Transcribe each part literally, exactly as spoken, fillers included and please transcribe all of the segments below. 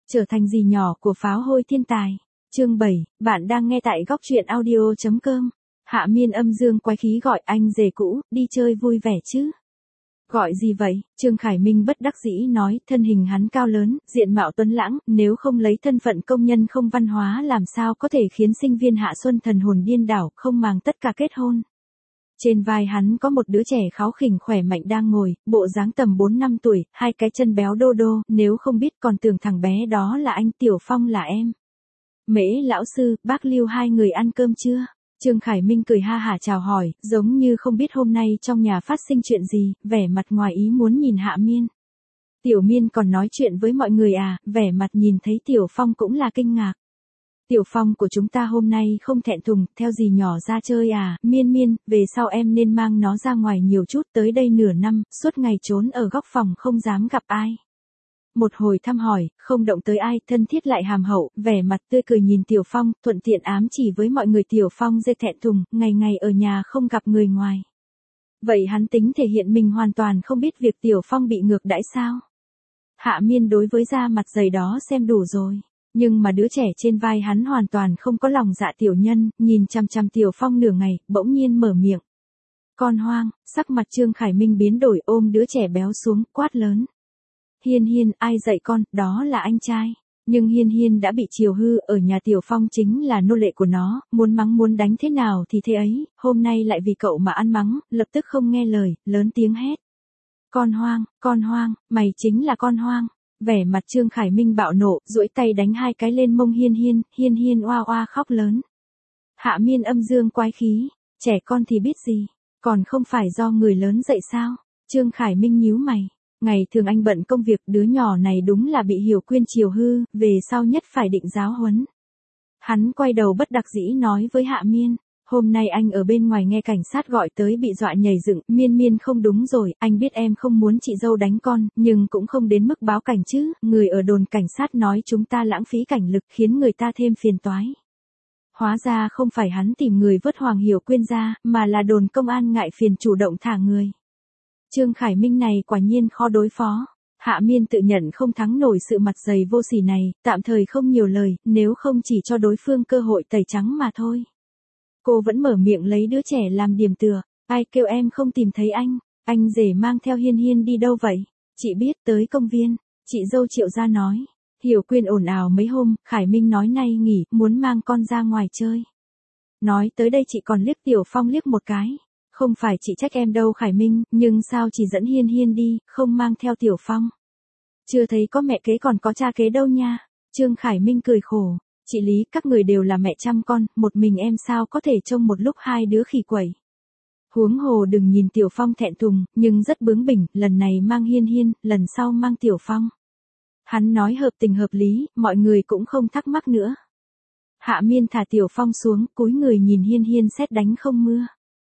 Trở thành dì nhỏ của pháo hôi thiên tài. Chương bảy, bạn đang nghe tại góc truyện audio.com. Hạ Miên âm dương quái khí gọi anh rể cũ, đi chơi vui vẻ chứ. Gọi gì vậy? Trương Khải Minh bất đắc dĩ nói, thân hình hắn cao lớn, diện mạo tuấn lãng, nếu không lấy thân phận công nhân không văn hóa làm sao có thể khiến sinh viên Hạ Xuân thần hồn điên đảo, không màng tất cả kết hôn. Trên vai hắn có một đứa trẻ kháu khỉnh khỏe mạnh đang ngồi, bộ dáng tầm bốn năm tuổi, hai cái chân béo đô đô, nếu không biết còn tưởng thằng bé đó là anh, Tiểu Phong là em. Mễ lão sư, bác Lưu hai người ăn cơm chưa? Trương Khải Minh cười ha hả chào hỏi, giống như không biết hôm nay trong nhà phát sinh chuyện gì, vẻ mặt ngoài ý muốn nhìn Hạ Miên. Tiểu Miên còn nói chuyện với mọi người à, vẻ mặt nhìn thấy Tiểu Phong cũng là kinh ngạc. Tiểu Phong của chúng ta hôm nay không thẹn thùng, theo dì nhỏ ra chơi à, Miên Miên, về sau em nên mang nó ra ngoài nhiều chút, tới đây nửa năm, suốt ngày trốn ở góc phòng không dám gặp ai. Một hồi thăm hỏi, không động tới ai, thân thiết lại hàm hậu, vẻ mặt tươi cười nhìn Tiểu Phong, thuận tiện ám chỉ với mọi người Tiểu Phong dê thẹn thùng, ngày ngày ở nhà không gặp người ngoài. Vậy hắn tính thể hiện mình hoàn toàn không biết việc Tiểu Phong bị ngược đãi sao? Hạ Miên đối với da mặt dày đó xem đủ rồi. Nhưng mà đứa trẻ trên vai hắn hoàn toàn không có lòng dạ tiểu nhân, nhìn chằm chằm Tiểu Phong nửa ngày, bỗng nhiên mở miệng. Con hoang, sắc mặt Trương Khải Minh biến đổi, ôm đứa trẻ béo xuống, quát lớn. Hiên Hiên, ai dạy con, đó là anh trai. Nhưng Hiên Hiên đã bị chiều hư, ở nhà Tiểu Phong chính là nô lệ của nó, muốn mắng muốn đánh thế nào thì thế ấy, hôm nay lại vì cậu mà ăn mắng, lập tức không nghe lời, lớn tiếng hét. Con hoang, con hoang, mày chính là con hoang. Vẻ mặt Trương Khải Minh bạo nộ, duỗi tay đánh hai cái lên mông Hiên Hiên, Hiên Hiên oa oa khóc lớn. Hạ Miên âm dương quái khí, trẻ con thì biết gì, còn không phải do người lớn dạy sao? Trương Khải Minh nhíu mày, ngày thường anh bận công việc, đứa nhỏ này đúng là bị Hiểu Quyên chiều hư, về sau nhất phải định giáo huấn. Hắn quay đầu bất đắc dĩ nói với Hạ Miên. Hôm nay anh ở bên ngoài nghe cảnh sát gọi tới bị dọa nhảy dựng, Miên Miên không đúng rồi, anh biết em không muốn chị dâu đánh con, nhưng cũng không đến mức báo cảnh chứ, người ở đồn cảnh sát nói chúng ta lãng phí cảnh lực khiến người ta thêm phiền toái. Hóa ra không phải hắn tìm người vớt Hoàng Hiểu Quyên ra, mà là đồn công an ngại phiền chủ động thả người. Trương Khải Minh này quả nhiên khó đối phó. Hạ Miên tự nhận không thắng nổi sự mặt dày vô sỉ này, tạm thời không nhiều lời, nếu không chỉ cho đối phương cơ hội tẩy trắng mà thôi. Cô vẫn mở miệng lấy đứa trẻ làm điểm tựa, ai kêu em không tìm thấy anh, anh rể mang theo Hiên Hiên đi đâu vậy? Chị biết tới công viên, chị dâu Triệu gia nói. Hiểu Quyên ồn ào mấy hôm, Khải Minh nói nay nghỉ, muốn mang con ra ngoài chơi. Nói tới đây chị còn liếc Tiểu Phong liếc một cái. Không phải chị trách em đâu Khải Minh, nhưng sao chỉ dẫn Hiên Hiên đi, không mang theo Tiểu Phong. Chưa thấy có mẹ kế còn có cha kế đâu nha. Trương Khải Minh cười khổ. Chị Lý, các người đều là mẹ chăm con, một mình em sao có thể trông một lúc hai đứa khỉ quẩy. Huống hồ đừng nhìn Tiểu Phong thẹn thùng, nhưng rất bướng bỉnh, lần này mang Hiên Hiên, lần sau mang Tiểu Phong. Hắn nói hợp tình hợp lý, mọi người cũng không thắc mắc nữa. Hạ Miên thả Tiểu Phong xuống, cúi người nhìn Hiên Hiên sét đánh không mưa.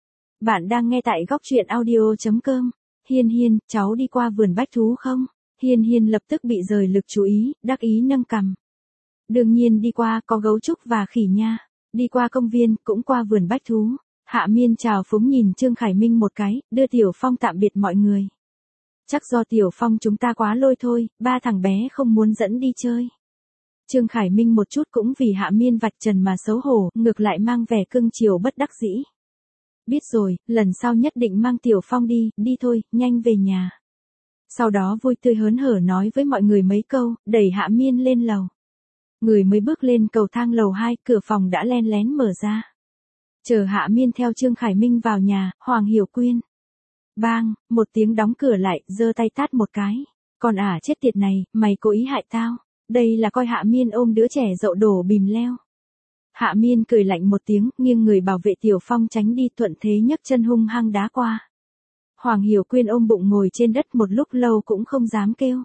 Bạn đang nghe tại góc truyện audio.com. Hiên Hiên, cháu đi qua vườn bách thú không? Hiên Hiên lập tức bị rời lực chú ý, đắc ý nâng cằm. Đương nhiên đi qua, có gấu trúc và khỉ nha. Đi qua công viên, cũng qua vườn bách thú. Hạ Miên chào phúng nhìn Trương Khải Minh một cái, đưa Tiểu Phong tạm biệt mọi người. Chắc do Tiểu Phong chúng ta quá lôi thôi, ba thằng bé không muốn dẫn đi chơi. Trương Khải Minh một chút cũng vì Hạ Miên vạch trần mà xấu hổ, ngược lại mang vẻ cưng chiều bất đắc dĩ. Biết rồi, lần sau nhất định mang Tiểu Phong đi, đi thôi, nhanh về nhà. Sau đó vui tươi hớn hở nói với mọi người mấy câu, đẩy Hạ Miên lên lầu. Người mới bước lên cầu thang lầu hai, cửa phòng đã len lén mở ra. Chờ Hạ Miên theo Trương Khải Minh vào nhà, Hoàng Hiểu Quyên. Bang, một tiếng đóng cửa lại, giơ tay tát một cái. Còn ả chết tiệt này, mày cố ý hại tao. Đây là coi Hạ Miên ôm đứa trẻ dậu đổ bìm leo. Hạ Miên cười lạnh một tiếng, nghiêng người bảo vệ Tiểu Phong tránh đi, thuận thế nhấc chân hung hăng đá qua. Hoàng Hiểu Quyên ôm bụng ngồi trên đất một lúc lâu cũng không dám kêu.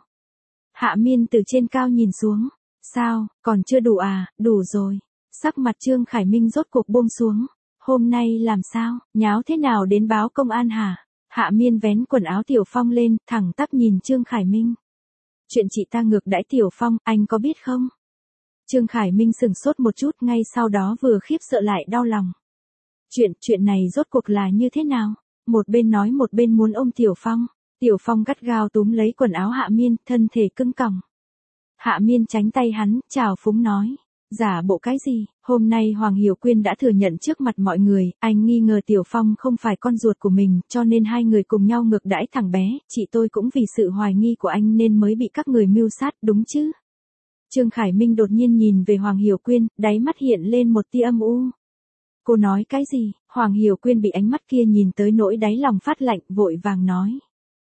Hạ Miên từ trên cao nhìn xuống. Sao, còn chưa đủ à, đủ rồi. Sắc mặt Trương Khải Minh rốt cuộc buông xuống. Hôm nay làm sao, nháo thế nào đến báo công an hả? Hạ Miên vén quần áo Tiểu Phong lên, thẳng tắp nhìn Trương Khải Minh. Chuyện chị ta ngược đãi Tiểu Phong, anh có biết không? Trương Khải Minh sừng sốt một chút, ngay sau đó vừa khiếp sợ lại đau lòng. Chuyện, chuyện này rốt cuộc là như thế nào? Một bên nói một bên muốn ôm Tiểu Phong. Tiểu Phong gắt gao túm lấy quần áo Hạ Miên, thân thể cứng còng. Hạ Miên tránh tay hắn, chào phúng nói. Giả bộ cái gì, hôm nay Hoàng Hiểu Quyên đã thừa nhận trước mặt mọi người, anh nghi ngờ Tiểu Phong không phải con ruột của mình, cho nên hai người cùng nhau ngược đãi thằng bé, chị tôi cũng vì sự hoài nghi của anh nên mới bị các người mưu sát, đúng chứ? Trương Khải Minh đột nhiên nhìn về Hoàng Hiểu Quyên, đáy mắt hiện lên một tia âm u. Cô nói cái gì? Hoàng Hiểu Quyên bị ánh mắt kia nhìn tới nỗi đáy lòng phát lạnh, vội vàng nói.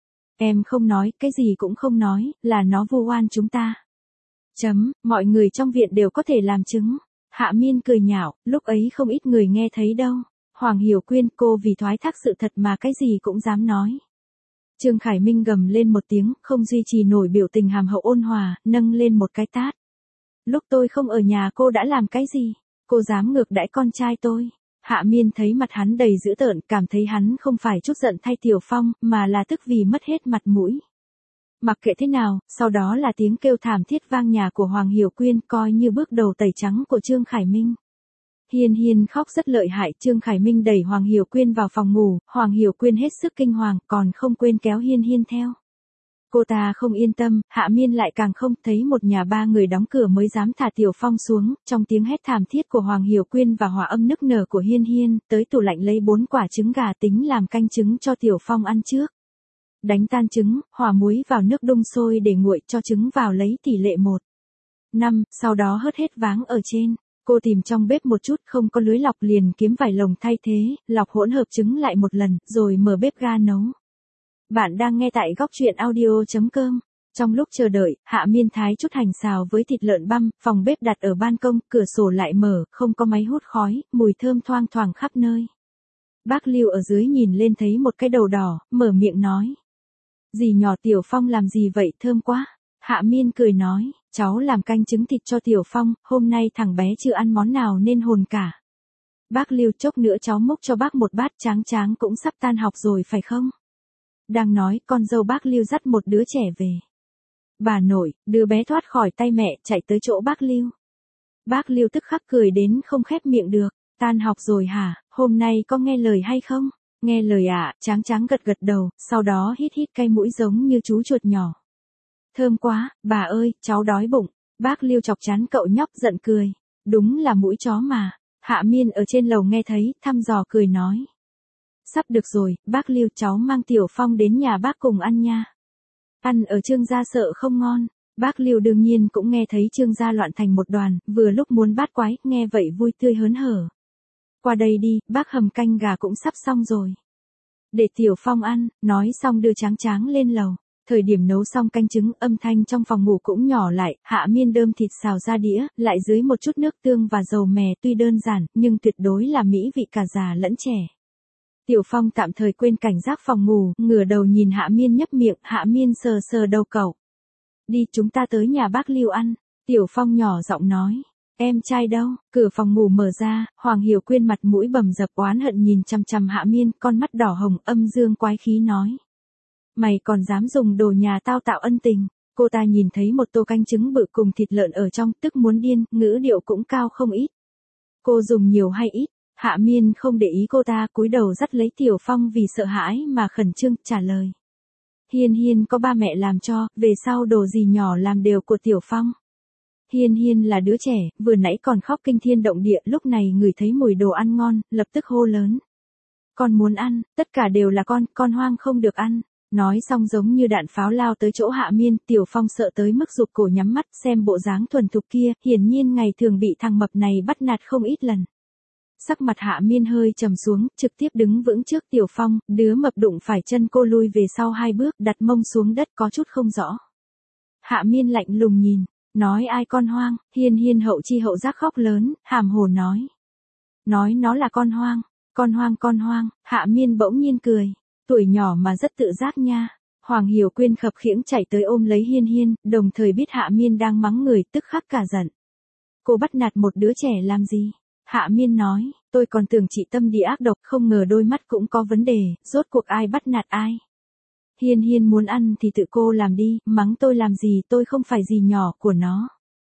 Em không nói, cái gì cũng không nói, là nó vu oan chúng ta. Chấm, mọi người trong viện đều có thể làm chứng. Hạ Miên cười nhạo, lúc ấy không ít người nghe thấy đâu. Hoàng Hiểu Quyên, cô vì thoái thác sự thật mà cái gì cũng dám nói. Trương Khải Minh gầm lên một tiếng, không duy trì nổi biểu tình hàm hậu ôn hòa, nâng lên một cái tát. Lúc tôi không ở nhà cô đã làm cái gì? Cô dám ngược đãi con trai tôi. Hạ Miên thấy mặt hắn đầy dữ tợn, cảm thấy hắn không phải chút giận thay Tiểu Phong, mà là tức vì mất hết mặt mũi. Mặc kệ thế nào, sau đó là tiếng kêu thảm thiết vang nhà của Hoàng Hiểu Quyên, coi như bước đầu tẩy trắng của Trương Khải Minh. Hiên Hiên khóc rất lợi hại, Trương Khải Minh đẩy Hoàng Hiểu Quyên vào phòng ngủ, Hoàng Hiểu Quyên hết sức kinh hoàng, còn không quên kéo Hiên Hiên theo. Cô ta không yên tâm, Hạ Miên lại càng không, thấy một nhà ba người đóng cửa mới dám thả Tiểu Phong xuống, trong tiếng hét thảm thiết của Hoàng Hiểu Quyên và hòa âm nức nở của Hiên Hiên, tới tủ lạnh lấy bốn quả trứng gà tính làm canh trứng cho Tiểu Phong ăn trước. Đánh tan trứng, hòa muối vào nước đun sôi để nguội, cho trứng vào lấy tỷ lệ một năm, sau đó hớt hết váng ở trên. Cô tìm trong bếp một chút không có lưới lọc liền kiếm vải lồng thay thế, lọc hỗn hợp trứng lại một lần, rồi mở bếp ga nấu. Bạn đang nghe tại góc truyện audio chấm com. Trong lúc chờ đợi, Hạ Miên thái chút hành xào với thịt lợn băm, phòng bếp đặt ở ban công, cửa sổ lại mở, không có máy hút khói, mùi thơm thoang thoảng khắp nơi. Bác Lưu ở dưới nhìn lên thấy một cái đầu đỏ, mở miệng nói. Dì nhỏ Tiểu Phong làm gì vậy, thơm quá. Hạ Miên cười nói, cháu làm canh trứng thịt cho Tiểu Phong, hôm nay thằng bé chưa ăn món nào nên hồn cả. Bác Lưu, chốc nữa cháu múc cho bác một bát, Tráng Tráng cũng sắp tan học rồi phải không? Đang nói, con dâu bác Lưu dắt một đứa trẻ về. Bà nội, đứa bé thoát khỏi tay mẹ, chạy tới chỗ bác Lưu. Bác Lưu tức khắc cười đến không khép miệng được, tan học rồi hả, hôm nay có nghe lời hay không? Nghe lời ạ, à, Tráng Tráng gật gật đầu, sau đó hít hít cay mũi giống như chú chuột nhỏ. Thơm quá, bà ơi, cháu đói bụng. Bác Lưu chọc chán cậu nhóc giận cười. Đúng là mũi chó mà. Hạ Miên ở trên lầu nghe thấy, thăm dò cười nói. Sắp được rồi, bác Lưu, cháu mang Tiểu Phong đến nhà bác cùng ăn nha. Ăn ở Trương gia sợ không ngon. Bác Lưu đương nhiên cũng nghe thấy Trương gia loạn thành một đoàn, vừa lúc muốn bát quái, nghe vậy vui tươi hớn hở. Qua đây đi, bác hầm canh gà cũng sắp xong rồi. Để Tiểu Phong ăn, nói xong đưa Tráng Tráng lên lầu. Thời điểm nấu xong canh trứng, âm thanh trong phòng ngủ cũng nhỏ lại, Hạ Miên đơm thịt xào ra đĩa, lại dưới một chút nước tương và dầu mè, tuy đơn giản, nhưng tuyệt đối là mỹ vị cả già lẫn trẻ. Tiểu Phong tạm thời quên cảnh giác phòng ngủ, ngửa đầu nhìn Hạ Miên nhấp miệng, Hạ Miên sờ sờ đầu cậu. Đi, chúng ta tới nhà bác Lưu ăn. Tiểu Phong nhỏ giọng nói. Em trai đâu? Cửa phòng ngủ mở ra, Hoàng Hiểu Quyên mặt mũi bầm dập oán hận nhìn chằm chằm Hạ Miên, con mắt đỏ hồng, âm dương quái khí nói. Mày còn dám dùng đồ nhà tao tạo ân tình. Cô ta nhìn thấy một tô canh trứng bự cùng thịt lợn ở trong, tức muốn điên, ngữ điệu cũng cao không ít. Cô dùng nhiều hay ít? Hạ Miên không để ý cô ta, cúi đầu dắt lấy Tiểu Phong vì sợ hãi mà khẩn trương trả lời. Hiên Hiên có ba mẹ làm cho, về sau đồ gì nhỏ làm đều của Tiểu Phong. Hiên Hiên là đứa trẻ, vừa nãy còn khóc kinh thiên động địa, lúc này ngửi thấy mùi đồ ăn ngon, lập tức hô lớn. Con muốn ăn, tất cả đều là con, con hoang không được ăn. Nói xong giống như đạn pháo lao tới chỗ Hạ Miên, Tiểu Phong sợ tới mức rụt cổ nhắm mắt, xem bộ dáng thuần thục kia, hiển nhiên ngày thường bị thằng mập này bắt nạt không ít lần. Sắc mặt Hạ Miên hơi trầm xuống, trực tiếp đứng vững trước Tiểu Phong, đứa mập đụng phải chân cô lui về sau hai bước, đặt mông xuống đất có chút không rõ. Hạ Miên lạnh lùng nhìn, nói ai con hoang, Hiên Hiên hậu chi hậu giác khóc lớn, hàm hồ nói. Nói nó là con hoang, con hoang con hoang, Hạ Miên bỗng nhiên cười. Tuổi nhỏ mà rất tự giác nha. Hoàng Hiểu Quyên khập khiễng chạy tới ôm lấy Hiên Hiên, đồng thời biết Hạ Miên đang mắng người, tức khắc cả giận. Cô bắt nạt một đứa trẻ làm gì? Hạ Miên nói, tôi còn tưởng chị tâm địa ác độc, không ngờ đôi mắt cũng có vấn đề, rốt cuộc ai bắt nạt ai. Hiên Hiên muốn ăn thì tự cô làm đi, mắng tôi làm gì, tôi không phải gì nhỏ của nó.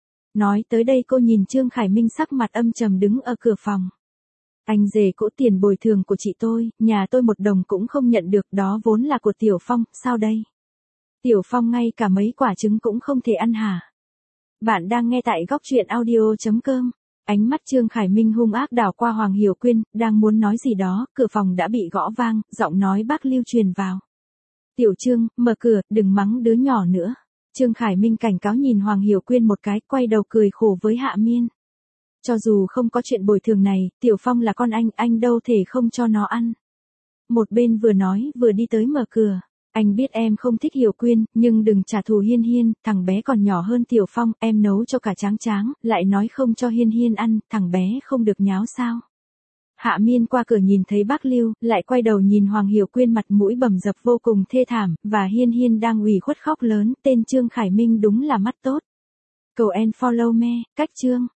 Nói tới đây cô nhìn Trương Khải Minh sắc mặt âm trầm đứng ở cửa phòng. Anh rể cỗ tiền bồi thường của chị tôi, nhà tôi một đồng cũng không nhận được, đó vốn là của Tiểu Phong, sao đây? Tiểu Phong ngay cả mấy quả trứng cũng không thể ăn hả? Bạn đang nghe tại góc chuyện audio chấm com. Ánh mắt Trương Khải Minh hung ác đảo qua Hoàng Hiểu Quyên, đang muốn nói gì đó, cửa phòng đã bị gõ vang, giọng nói bác Lưu truyền vào. Tiểu Trương, mở cửa, đừng mắng đứa nhỏ nữa. Trương Khải Minh cảnh cáo nhìn Hoàng Hiểu Quyên một cái, quay đầu cười khổ với Hạ Miên. Cho dù không có chuyện bồi thường này, Tiểu Phong là con anh, anh đâu thể không cho nó ăn. Một bên vừa nói, vừa đi tới mở cửa. Anh biết em không thích Hiểu Quyên, nhưng đừng trả thù Hiên Hiên, thằng bé còn nhỏ hơn Tiểu Phong, em nấu cho cả tráng tráng, lại nói không cho Hiên Hiên ăn, thằng bé không được nháo sao. Hạ Miên qua cửa nhìn thấy bác Lưu, lại quay đầu nhìn Hoàng Hiểu Quyên mặt mũi bầm dập vô cùng thê thảm, và Hiên Hiên đang ủy khuất khóc lớn, tên Trương Khải Minh đúng là mắt tốt. Cầu and follow me, cách Trương.